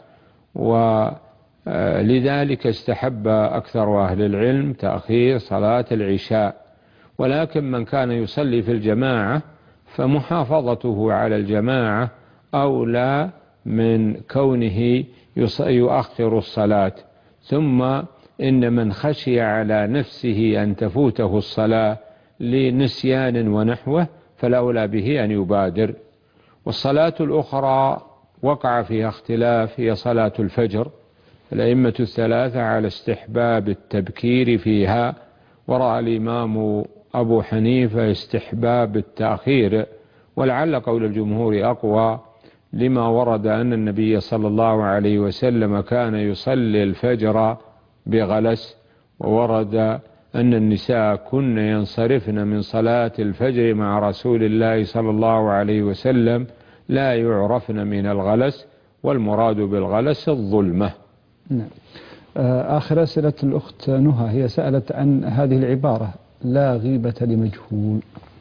Speaker 3: ولذلك استحب أكثر أهل العلم تأخير صلاة العشاء. ولكن من كان يصلي في الجماعة فمحافظته على الجماعة أولى من كونه يؤخر الصلاة. ثم إن من خشي على نفسه أن تفوته الصلاة لنسيان ونحوه فالأولى به أن يبادر. والصلاة الأخرى وقع فيها اختلاف، هي صلاة الفجر، الأئمة الثلاثة على استحباب التبكير فيها، ورأى الإمام أبو حنيفة استحباب التأخير، ولعل قول الجمهور أقوى لما ورد أن النبي صلى الله عليه وسلم كان يصلي الفجر بغلس، وورد أن النساء كن ينصرفن من صلاة الفجر مع رسول الله صلى الله عليه وسلم لا يعرفن من الغلس، والمراد بالغلس الظلمة.
Speaker 2: نعم. آخر أسئلة الأخت نهى، هي سألت عن هذه العبارة لا غيبة لمجهول.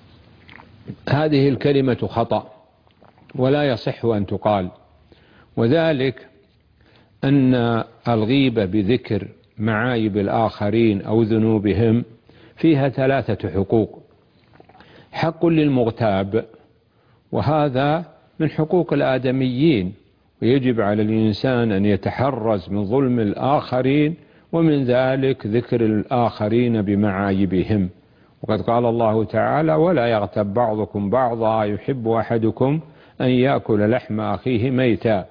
Speaker 3: هذه الكلمة خطأ ولا يصح أن تقال، وذلك أن الغيبة بذكر معايب الآخرين أو ذنوبهم فيها ثلاثة حقوق: حق للمغتاب، وهذا من حقوق الآدميين، ويجب على الإنسان أن يتحرز من ظلم الآخرين، ومن ذلك ذكر الآخرين بمعايبهم. وقد قال الله تعالى ولا يغتب بعضكم بعضا يحب أحدكم أن يأكل لحم أخيه ميتا.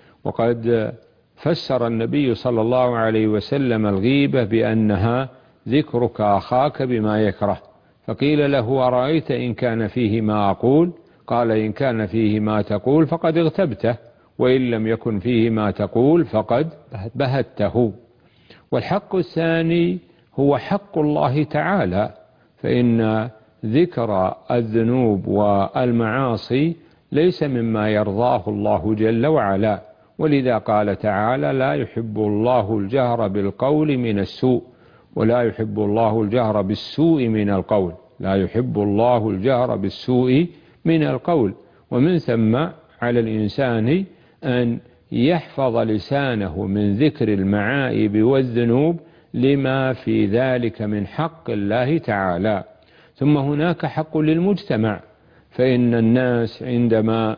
Speaker 3: وقد فسر النبي صلى الله عليه وسلم الغيبة بأنها ذكرك أخاك بما يكره، فقيل له أرأيت إن كان فيه ما أقول؟ قال إن كان فيه ما تقول فقد اغتبته، وإن لم يكن فيه ما تقول فقد بهته. والحق الثاني هو حق الله تعالى، فإن ذكر الذنوب والمعاصي ليس مما يرضاه الله جل وعلا، ولذا قال تعالى لا يحب الله الجهر بالقول من السوء، ولا يحب الله الجهر بالسوء من القول، لا يحب الله الجهر بالسوء من القول. ومن ثم على الإنسان أن يحفظ لسانه من ذكر المعائب والذنوب لما في ذلك من حق الله تعالى. ثم هناك حق للمجتمع، فإن الناس عندما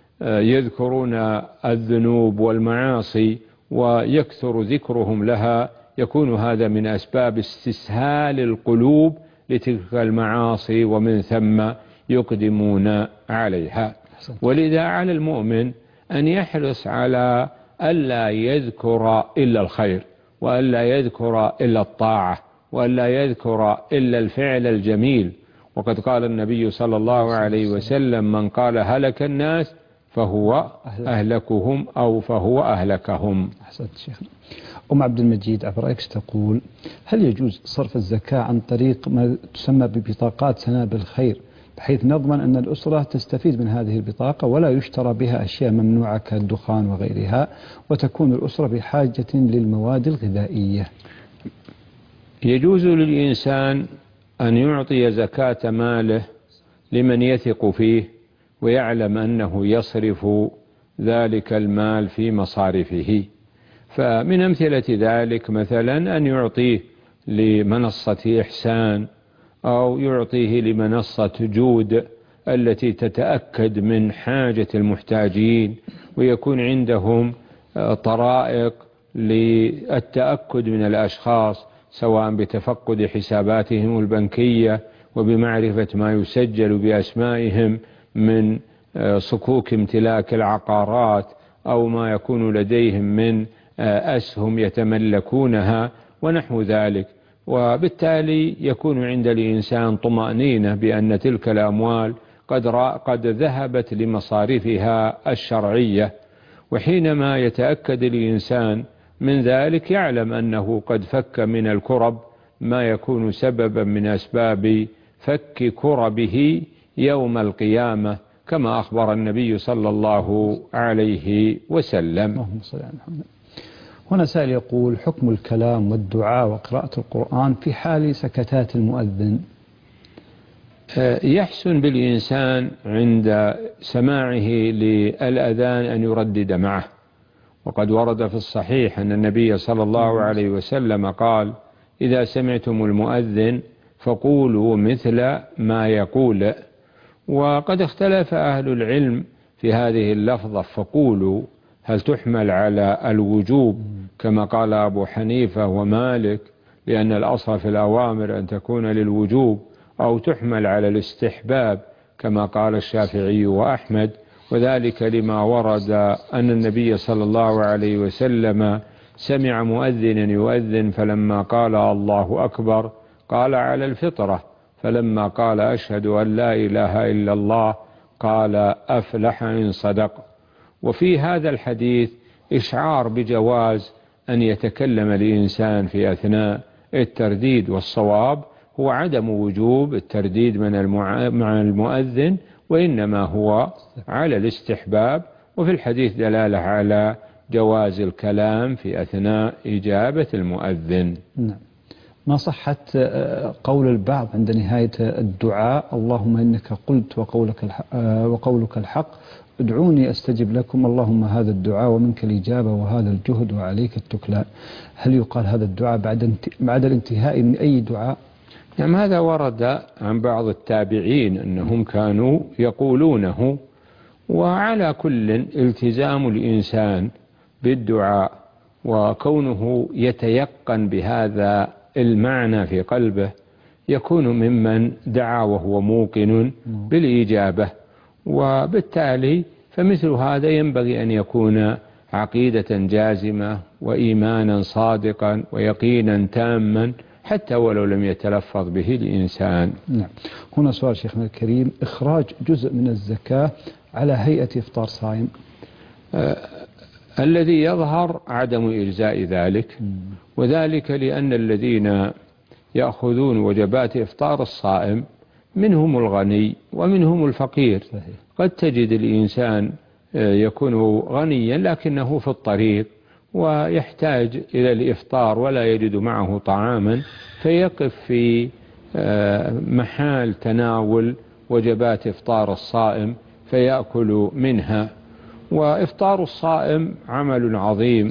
Speaker 3: يذكرون الذنوب والمعاصي ويكثر ذكرهم لها يكون هذا من أسباب استسهال القلوب لتلك المعاصي، ومن ثم يقدمون عليها. ولذا على المؤمن أن يحرص على ألا يذكر إلا الخير، وألا يذكر إلا الطاعة، وألا يذكر إلا الفعل الجميل. وقد قال النبي صلى الله عليه وسلم من قال هلك الناس فهو أهلكهم أو فهو أهلكهم.
Speaker 2: أحسنت شيخنا. أم عبد المجيد عبر إكس تقول هل يجوز صرف الزكاة عن طريق ما تسمى ببطاقات سنابل الخير، بحيث نضمن أن الأسرة تستفيد من هذه البطاقة ولا يشترى بها أشياء ممنوعة كالدخان وغيرها، وتكون الأسرة بحاجة للمواد الغذائية؟
Speaker 3: يجوز للإنسان أن يعطي زكاة ماله لمن يثق فيه ويعلم أنه يصرف ذلك المال في مصارفه. فمن أمثلة ذلك مثلا أن يعطيه لمنصة إحسان، أو يعطيه لمنصة جود التي تتأكد من حاجة المحتاجين، ويكون عندهم طرائق للتأكد من الأشخاص، سواء بتفقد حساباتهم البنكية وبمعرفة ما يسجل بأسمائهم من صكوك امتلاك العقارات أو ما يكون لديهم من أسهم يتملكونها ونحو ذلك. وبالتالي يكون عند الإنسان طمأنينة بأن تلك الأموال قد, قد ذهبت لمصارفها الشرعية. وحينما يتأكد الإنسان من ذلك يعلم أنه قد فك من الكرب ما يكون سببا من أسباب فك كربه يوم القيامة، كما أخبر النبي صلى الله عليه وسلم.
Speaker 2: هنا سائل يقول: حكم الكلام والدعاء وقراءة القرآن في حال سكتات المؤذن؟
Speaker 3: يحسن بالإنسان عند سماعه للأذان أن يردد معه، وقد ورد في الصحيح أن النبي صلى الله عليه وسلم قال: إذا سمعتم المؤذن فقولوا مثل ما يقول. وقد اختلف أهل العلم في هذه اللفظة فقولوا، هل تحمل على الوجوب كما قال أبو حنيفة ومالك لأن الأصل في الأوامر أن تكون للوجوب، أو تحمل على الاستحباب كما قال الشافعي وأحمد، وذلك لما ورد أن النبي صلى الله عليه وسلم سمع مؤذنا يؤذن فلما قال الله أكبر قال على الفطرة، فلما قال أشهد أن لا إله إلا الله قال أفلح إن صدق. وفي هذا الحديث إشعار بجواز أن يتكلم الإنسان في أثناء الترديد، والصواب هو عدم وجوب الترديد من مع المؤذن، وإنما هو على الاستحباب. وفي الحديث دلالة على جواز الكلام في أثناء إجابة المؤذن.
Speaker 2: نعم. ما صحة قول البعض عند نهاية الدعاء: اللهم إنك قلت وقولك الحق, وقولك الحق ادعوني أستجب لكم، اللهم هذا الدعاء ومنك الإجابة وهذا الجهد وعليك التكلان؟ هل يقال هذا الدعاء بعد بعد الانتهاء من أي دعاء؟
Speaker 3: نعم، هذا ورد عن بعض التابعين أنهم كانوا يقولونه. وعلى كل التزام الإنسان بالدعاء وكونه يتيقن بهذا المعنى في قلبه يكون ممن دعا وهو موقن بالإجابة، وبالتالي فمثل هذا ينبغي أن يكون عقيدة جازمة وإيمانا صادقا ويقينا تاما حتى ولو لم يتلفظ به الإنسان.
Speaker 2: نعم. هنا سؤال شيخنا الكريم: إخراج جزء من الزكاة على هيئة إفطار صائم.
Speaker 3: آه الذي يظهر عدم إجزاء ذلك، وذلك لأن الذين يأخذون وجبات إفطار الصائم منهم الغني ومنهم الفقير. قد تجد الإنسان يكون غنيا لكنه في الطريق ويحتاج إلى الإفطار ولا يجد معه طعاما، فيقف في محال تناول وجبات إفطار الصائم فيأكل منها. وإفطار الصائم عمل عظيم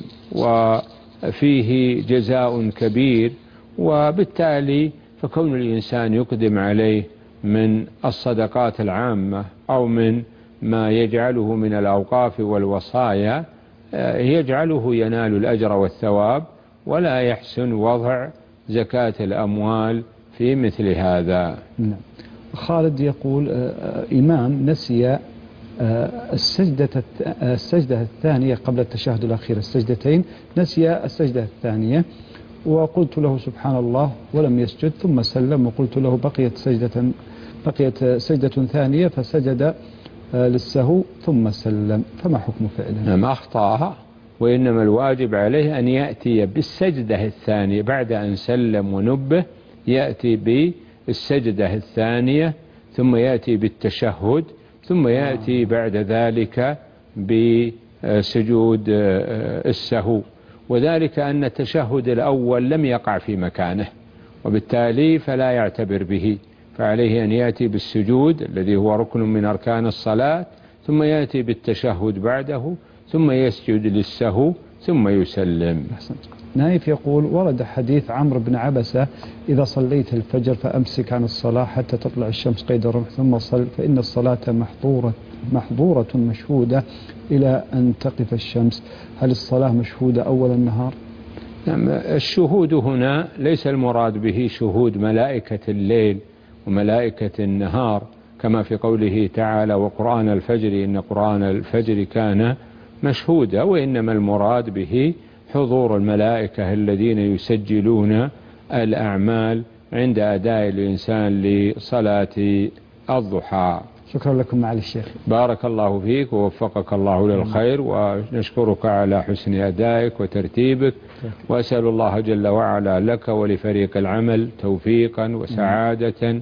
Speaker 3: وفيه جزاء كبير، وبالتالي فكون الإنسان يقدم عليه من الصدقات العامة أو من ما يجعله من الأوقاف والوصايا يجعله ينال الأجر والثواب، ولا يحسن وضع زكاة الأموال في مثل هذا.
Speaker 2: نعم. خالد يقول: إمام نسي السجدة السجدة الثانية قبل التشهد الأخير، السجدتين، نسي السجدة الثانية وقلت له سبحان الله ولم يسجد، ثم سلم وقلت له بقيت سجدة بقيت سجدة ثانية فسجد للسهو ثم سلم، فما حكم فعله؟
Speaker 3: ما أخطأها، وإنما الواجب عليه أن يأتي بالسجدة الثانية بعد أن سلم ونبه، يأتي بالسجدة الثانية ثم يأتي بالتشهد ثم يأتي بعد ذلك بسجود السهو، وذلك أن التشهد الأول لم يقع في مكانه وبالتالي فلا يعتبر به، فعليه أن يأتي بالسجود الذي هو ركن من أركان الصلاة ثم يأتي بالتشهد بعده ثم يسجد للسهو ثم يسلم.
Speaker 2: نايف يقول: ورد حديث عمرو بن عبسة: إذا صليت الفجر فأمسك عن الصلاة حتى تطلع الشمس قيد الرمح ثم صل، فإن الصلاة محظورة محظورة مشهودة إلى أن تقف الشمس. هل الصلاة مشهودة أول النهار؟
Speaker 3: نعم، الشهود هنا ليس المراد به شهود ملائكة الليل وملائكة النهار كما في قوله تعالى وقرآن الفجر إن قرآن الفجر كان مشهودا، وإنما المراد به حضور الملائكة الذين يسجلون الأعمال عند أداء الإنسان لصلاة الضحى.
Speaker 2: شكرا لكم معالي الشيخ.
Speaker 3: بارك الله فيك ووفقك الله للخير، ونشكرك على حسن أدائك وترتيبك، وأسأل الله جل وعلا لك ولفريق العمل توفيقا وسعادة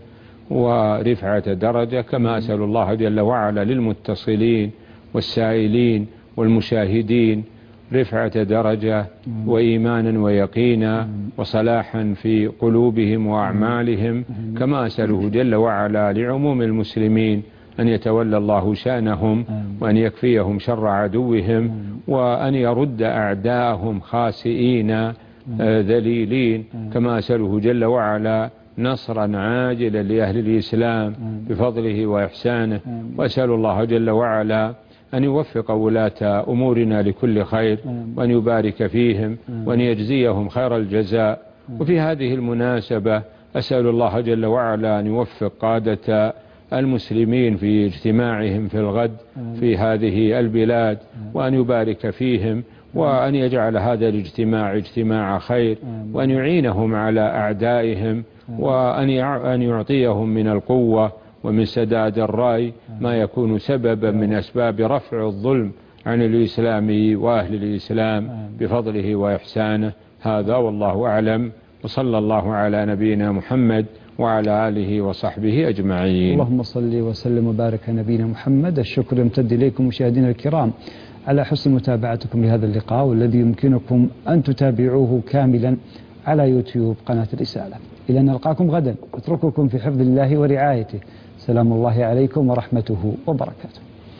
Speaker 3: ورفعة درجة، كما أسأل الله جل وعلا للمتصلين والسائلين والمشاهدين رفعة درجة وإيمانا ويقينا وصلاحا في قلوبهم وأعمالهم، كما أسأله جل وعلا لعموم المسلمين أن يتولى الله شأنهم وأن يكفيهم شر عدوهم وأن يرد أعداءهم خاسئين ذليلين، كما أسأله جل وعلا نصرا عاجلا لأهل الإسلام بفضله وإحسانه، وأسأل الله جل وعلا أن يوفق ولاة أمورنا لكل خير وأن يبارك فيهم وأن يجزيهم خير الجزاء. وفي هذه المناسبة أسأل الله جل وعلا أن يوفق قادة المسلمين في اجتماعهم في الغد في هذه البلاد وأن يبارك فيهم وأن يجعل هذا الاجتماع اجتماع خير وأن يعينهم على أعدائهم وأن يعطيهم من القوة ومن سداد الرأي ما يكون سببا من أسباب رفع الظلم عن الإسلام وأهل الإسلام بفضله وإحسانه. هذا والله أعلم، وصلى الله على نبينا محمد وعلى آله وصحبه أجمعين.
Speaker 2: اللهم صل وسلم وبارك على نبينا محمد. الشكر يمتد إليكم مشاهدينا الكرام على حسن متابعتكم لهذا اللقاء، والذي يمكنكم أن تتابعوه كاملا على يوتيوب قناة الرسالة. إلى أن نلقاكم غدا، أترككم في حفظ الله ورعايته. سلام الله عليكم ورحمته وبركاته.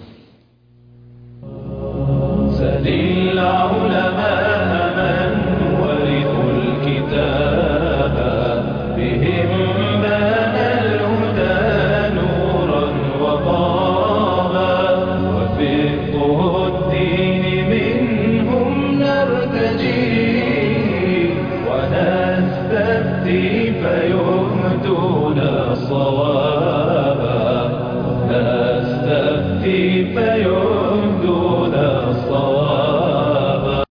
Speaker 1: سل العلماء من ورثوا الكتاب بهم بان الهدى نورا وطابا، وفقه الدين منهم نرتجي ونستفتي في